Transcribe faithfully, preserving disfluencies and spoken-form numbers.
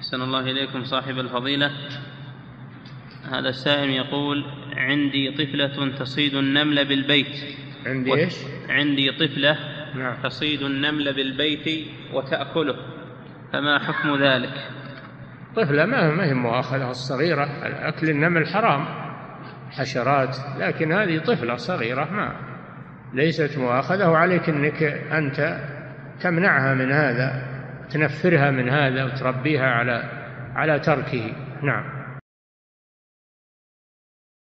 أحسن الله إليكم صاحب الفضيلة. هذا السائل يقول: عندي طفلة تصيد النمل بالبيت. عندي إيش؟ عندي طفلة نعم. تصيد النمل بالبيت وتأكله، فما حكم ذلك؟ طفلة ما هي مؤاخذة، الصغيرة أكل النمل حرام، حشرات، لكن هذه طفلة صغيرة ما ليست مؤاخذة، وعليك أنك أنت تمنعها من هذا، تنفرها من هذا وتربيها على على تركه. نعم.